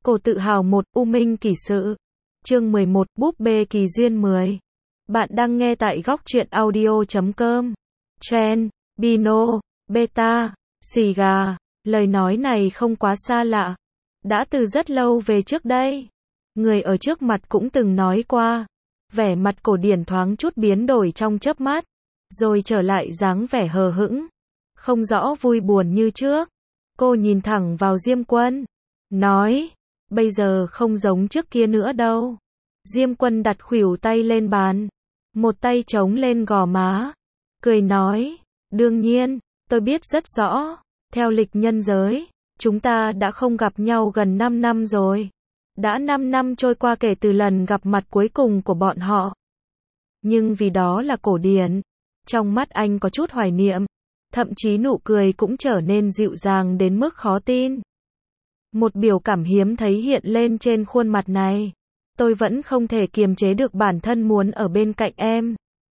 Cổ tự hào 1, U Minh Kỷ Sự. Chương 11, Búp bê kỳ duyên 10. Bạn đang nghe tại góc truyện audio.com. Chen, Bino, Beta, Xì Gà. Lời nói này không quá xa lạ. Đã từ rất lâu về trước đây. Người ở trước mặt cũng từng nói qua. Vẻ mặt cổ điển thoáng chút biến đổi trong chớp mắt. Rồi trở lại dáng vẻ hờ hững. Không rõ vui buồn như trước. Cô nhìn thẳng vào Diêm Quân. Nói, bây giờ không giống trước kia nữa đâu. Diêm Quân đặt khuỷu tay lên bàn. Một tay chống lên gò má. Cười nói, đương nhiên, tôi biết rất rõ. Theo lịch nhân giới, chúng ta đã không gặp nhau gần 5 năm rồi. Đã 5 năm trôi qua kể từ lần gặp mặt cuối cùng của bọn họ. Nhưng vì đó là cổ điển. Trong mắt anh có chút hoài niệm. Thậm chí nụ cười cũng trở nên dịu dàng đến mức khó tin. Một biểu cảm hiếm thấy hiện lên trên khuôn mặt này. Tôi vẫn không thể kiềm chế được bản thân muốn ở bên cạnh em.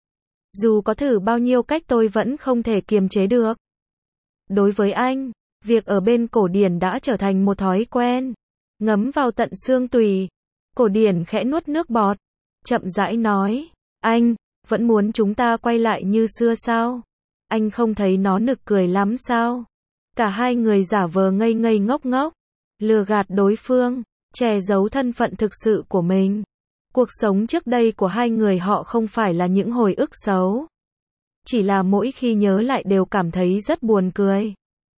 Dù có thử bao nhiêu cách tôi vẫn không thể kiềm chế được. Đối với anh, việc ở bên cổ điển đã trở thành một thói quen. Ngấm vào tận xương tủy. Cổ điển khẽ nuốt nước bọt. Chậm rãi nói, anh, vẫn muốn chúng ta quay lại như xưa sao? Anh không thấy nó nực cười lắm sao? Cả hai người giả vờ ngây ngây ngốc ngốc. Lừa gạt đối phương, che giấu thân phận thực sự của mình. Cuộc sống trước đây của hai người họ không phải là những hồi ức xấu. Chỉ là mỗi khi nhớ lại đều cảm thấy rất buồn cười.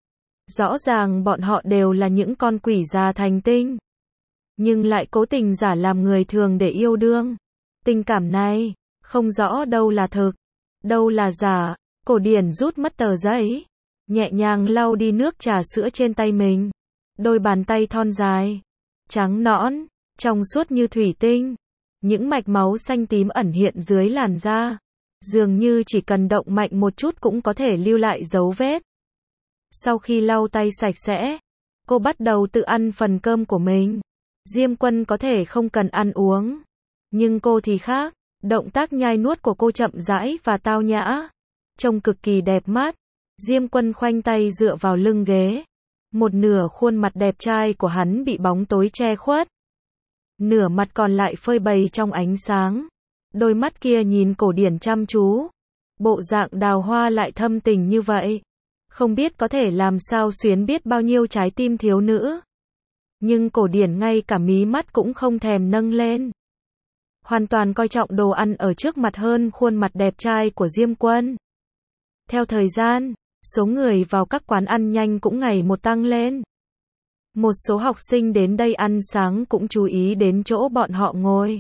Rõ ràng bọn họ đều là những con quỷ già thành tinh. Nhưng lại cố tình giả làm người thường để yêu đương. Tình cảm này, không rõ đâu là thực, đâu là giả. Cổ điển rút mất tờ giấy. Nhẹ nhàng lau đi nước trà sữa trên tay mình. Đôi bàn tay thon dài, trắng nõn, trong suốt như thủy tinh. Những mạch máu xanh tím ẩn hiện dưới làn da. Dường như chỉ cần động mạnh một chút cũng có thể lưu lại dấu vết. Sau khi lau tay sạch sẽ, cô bắt đầu tự ăn phần cơm của mình. Diêm Quân có thể không cần ăn uống. Nhưng cô thì khác. Động tác nhai nuốt của cô chậm rãi và tao nhã. Trông cực kỳ đẹp mắt. Diêm Quân khoanh tay dựa vào lưng ghế. Một nửa khuôn mặt đẹp trai của hắn bị bóng tối che khuất. Nửa mặt còn lại phơi bày trong ánh sáng. Đôi mắt kia nhìn cổ điển chăm chú. Bộ dạng đào hoa lại thâm tình như vậy. Không biết có thể làm sao xuyến biết bao nhiêu trái tim thiếu nữ. Nhưng cổ điển ngay cả mí mắt cũng không thèm nâng lên. Hoàn toàn coi trọng đồ ăn ở trước mặt hơn khuôn mặt đẹp trai của Diêm Quân. Theo thời gian, số người vào các quán ăn nhanh cũng ngày một tăng lên. Một số học sinh đến đây ăn sáng cũng chú ý đến chỗ bọn họ ngồi.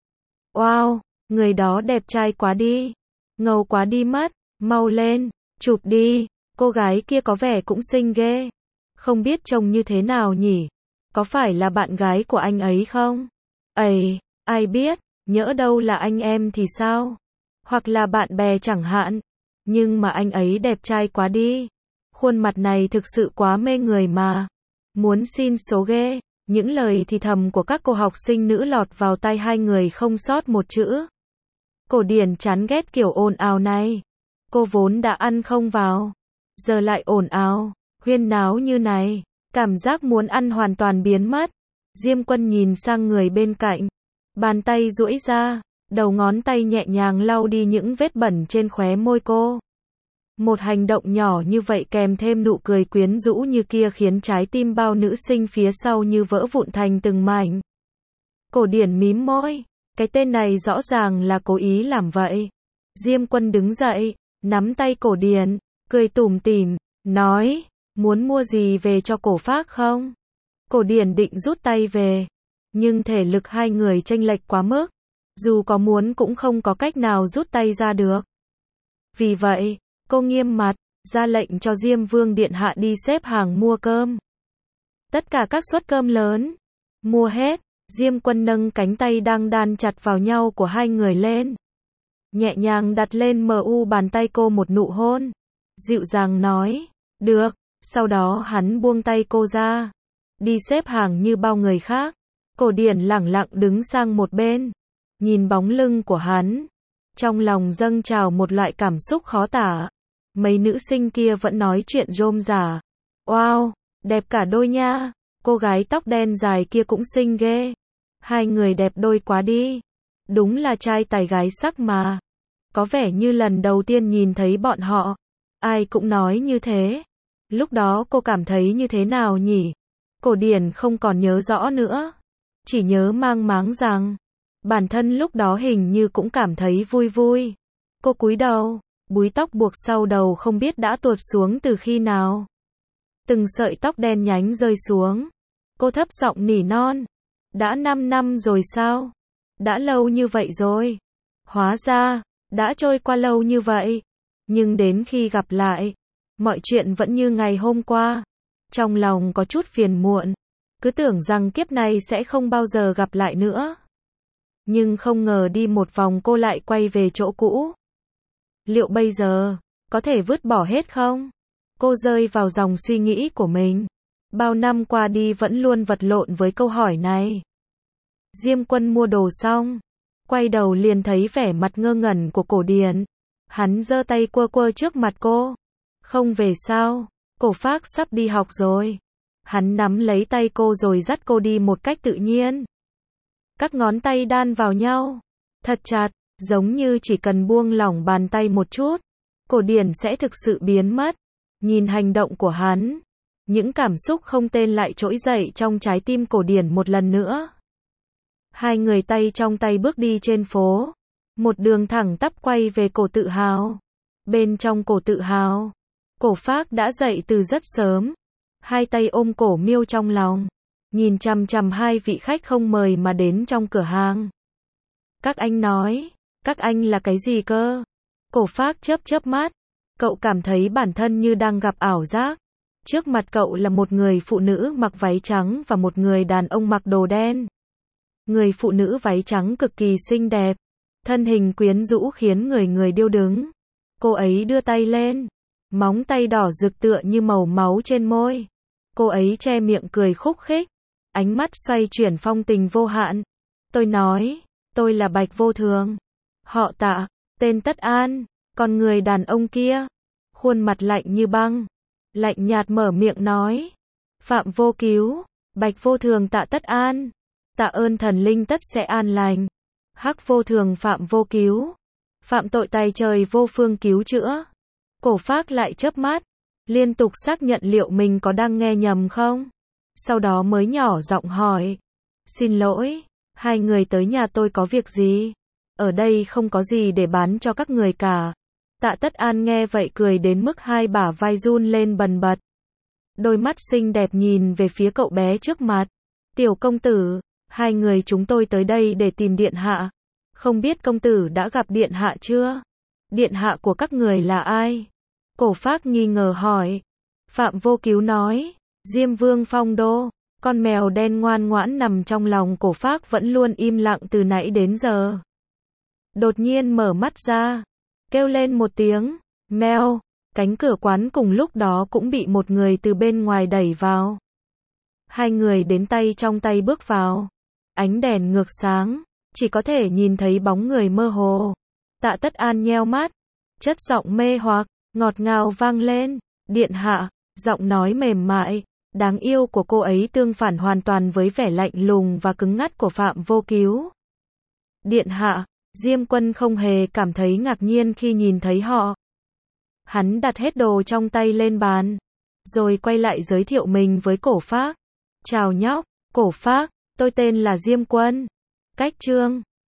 Wow, người đó đẹp trai quá đi. Ngầu quá đi mất. Mau lên, chụp đi. Cô gái kia có vẻ cũng xinh ghê. Không biết trông như thế nào nhỉ? Có phải là bạn gái của anh ấy không? Ây, ai biết, nhỡ đâu là anh em thì sao? Hoặc là bạn bè chẳng hạn. Nhưng mà anh ấy đẹp trai quá đi. Khuôn mặt này thực sự quá mê người mà. Muốn xin số ghê. Những lời thì thầm của các cô học sinh nữ lọt vào tai hai người không sót một chữ. Cổ điển chán ghét kiểu ồn ào này. Cô vốn đã ăn không vào. Giờ lại ồn ào, huyên náo như này. Cảm giác muốn ăn hoàn toàn biến mất. Diêm Quân nhìn sang người bên cạnh. Bàn tay duỗi ra. Đầu ngón tay nhẹ nhàng lau đi những vết bẩn trên khóe môi cô. Một hành động nhỏ như vậy kèm thêm nụ cười quyến rũ như kia khiến trái tim bao nữ sinh phía sau như vỡ vụn thành từng mảnh. Cổ điển mím môi. Cái tên này rõ ràng là cố ý làm vậy. Diêm Quân đứng dậy, nắm tay cổ điển, cười tủm tỉm, nói, muốn mua gì về cho cổ phác không? Cổ điển định rút tay về. Nhưng thể lực hai người chênh lệch quá mức. Dù có muốn cũng không có cách nào rút tay ra được. Vì vậy, cô nghiêm mặt, ra lệnh cho Diêm Vương Điện Hạ đi xếp hàng mua cơm. Tất cả các suất cơm lớn. Mua hết. Diêm Quân nâng cánh tay đang đan chặt vào nhau của hai người lên. Nhẹ nhàng đặt lên bàn tay cô một nụ hôn. Dịu dàng nói, được. Sau đó hắn buông tay cô ra. Đi xếp hàng như bao người khác. Cổ điển lẳng lặng đứng sang một bên. Nhìn bóng lưng của hắn. Trong lòng dâng trào một loại cảm xúc khó tả. Mấy nữ sinh kia vẫn nói chuyện rôm rả. Wow, đẹp cả đôi nha. cô gái tóc đen dài kia cũng xinh ghê. Hai người đẹp đôi quá đi. Đúng là trai tài gái sắc mà. Có vẻ như lần đầu tiên nhìn thấy bọn họ. Ai cũng nói như thế. Lúc đó cô cảm thấy như thế nào nhỉ? Cổ Điển không còn nhớ rõ nữa. Chỉ nhớ mang máng rằng, bản thân lúc đó hình như cũng cảm thấy vui vui. Cô cúi đầu, búi tóc buộc sau đầu không biết đã tuột xuống từ khi nào. Từng sợi tóc đen nhánh rơi xuống. Cô thấp giọng nỉ non. Đã 5 năm rồi sao? Đã lâu như vậy rồi. Hóa ra, đã trôi qua lâu như vậy. Nhưng đến khi gặp lại, mọi chuyện vẫn như ngày hôm qua. Trong lòng có chút phiền muộn. Cứ tưởng rằng kiếp này sẽ không bao giờ gặp lại nữa. Nhưng không ngờ đi một vòng cô lại quay về chỗ cũ. Liệu bây giờ, có thể vứt bỏ hết không? Cô rơi vào dòng suy nghĩ của mình. Bao năm qua đi vẫn luôn vật lộn với câu hỏi này. Diêm Quân mua đồ xong, quay đầu liền thấy vẻ mặt ngơ ngẩn của Cổ Điển. Hắn giơ tay quơ quơ trước mặt cô. Không về sao? Cổ Phác sắp đi học rồi. Hắn nắm lấy tay cô rồi dắt cô đi một cách tự nhiên. Các ngón tay đan vào nhau, thật chặt, giống như chỉ cần buông lỏng bàn tay một chút, Cổ Điển sẽ thực sự biến mất. Nhìn hành động của hắn, những cảm xúc không tên lại trỗi dậy trong trái tim Cổ Điển một lần nữa. Hai người tay trong tay bước đi trên phố, một đường thẳng tắp quay về Cổ Tự Hào. Bên trong Cổ Tự Hào, Cổ Phác đã dậy từ rất sớm, hai tay ôm Cổ Miêu trong lòng, nhìn chằm chằm hai vị khách không mời mà đến trong cửa hàng. Các anh nói, các anh là cái gì cơ? Cổ Phác chớp chớp mắt, cậu cảm thấy bản thân như đang gặp ảo giác. Trước mặt cậu là một người phụ nữ mặc váy trắng và một người đàn ông mặc đồ đen. Người phụ nữ váy trắng cực kỳ xinh đẹp, thân hình quyến rũ khiến người người điêu đứng. Cô ấy đưa tay lên, móng tay đỏ rực tựa như màu máu trên môi. Cô ấy che miệng cười khúc khích, ánh mắt xoay chuyển phong tình vô hạn. Tôi nói, tôi là Bạch Vô Thường, họ Tạ, tên Tất An. Còn người đàn ông kia, khuôn mặt lạnh như băng, lạnh nhạt mở miệng nói, Phạm Vô Cứu, Bạch Vô Thường Tạ Tất An, tạ ơn thần linh tất sẽ an lành. Hắc Vô Thường Phạm Vô Cứu, phạm tội tài trời vô phương cứu chữa. Cổ Phác lại chớp mắt, liên tục xác nhận liệu mình có đang nghe nhầm không. Sau đó mới nhỏ giọng hỏi, xin lỗi, hai người tới nhà tôi có việc gì? Ở đây không có gì để bán cho các người cả. Tạ Tất An nghe vậy cười đến mức hai bả vai run lên bần bật. Đôi mắt xinh đẹp nhìn về phía cậu bé trước mặt. Tiểu công tử, hai người chúng tôi tới đây để tìm điện hạ. Không biết công tử đã gặp điện hạ chưa? Điện hạ của các người là ai? Cổ Phác nghi ngờ hỏi. Phạm Vô Cứu nói, Diêm Vương Phong Đô. Con mèo đen ngoan ngoãn nằm trong lòng Cổ Phác vẫn luôn im lặng từ nãy đến giờ. Đột nhiên mở mắt ra, kêu lên một tiếng, meo. Cánh cửa quán cùng lúc đó cũng bị một người từ bên ngoài đẩy vào. Hai người đến tay trong tay bước vào. Ánh đèn ngược sáng, chỉ có thể nhìn thấy bóng người mơ hồ. Tạ Tất An nheo mắt, chất giọng mê hoặc, ngọt ngào vang lên, điện hạ. Giọng nói mềm mại, đáng yêu của cô ấy tương phản hoàn toàn với vẻ lạnh lùng và cứng ngắt của Phạm Vô Cứu. Điện hạ, Diêm Quân không hề cảm thấy ngạc nhiên khi nhìn thấy họ. Hắn đặt hết đồ trong tay lên bàn, rồi quay lại giới thiệu mình với Cổ Phác. Chào nhóc, Cổ Phác, tôi tên là Diêm Quân. Cách chương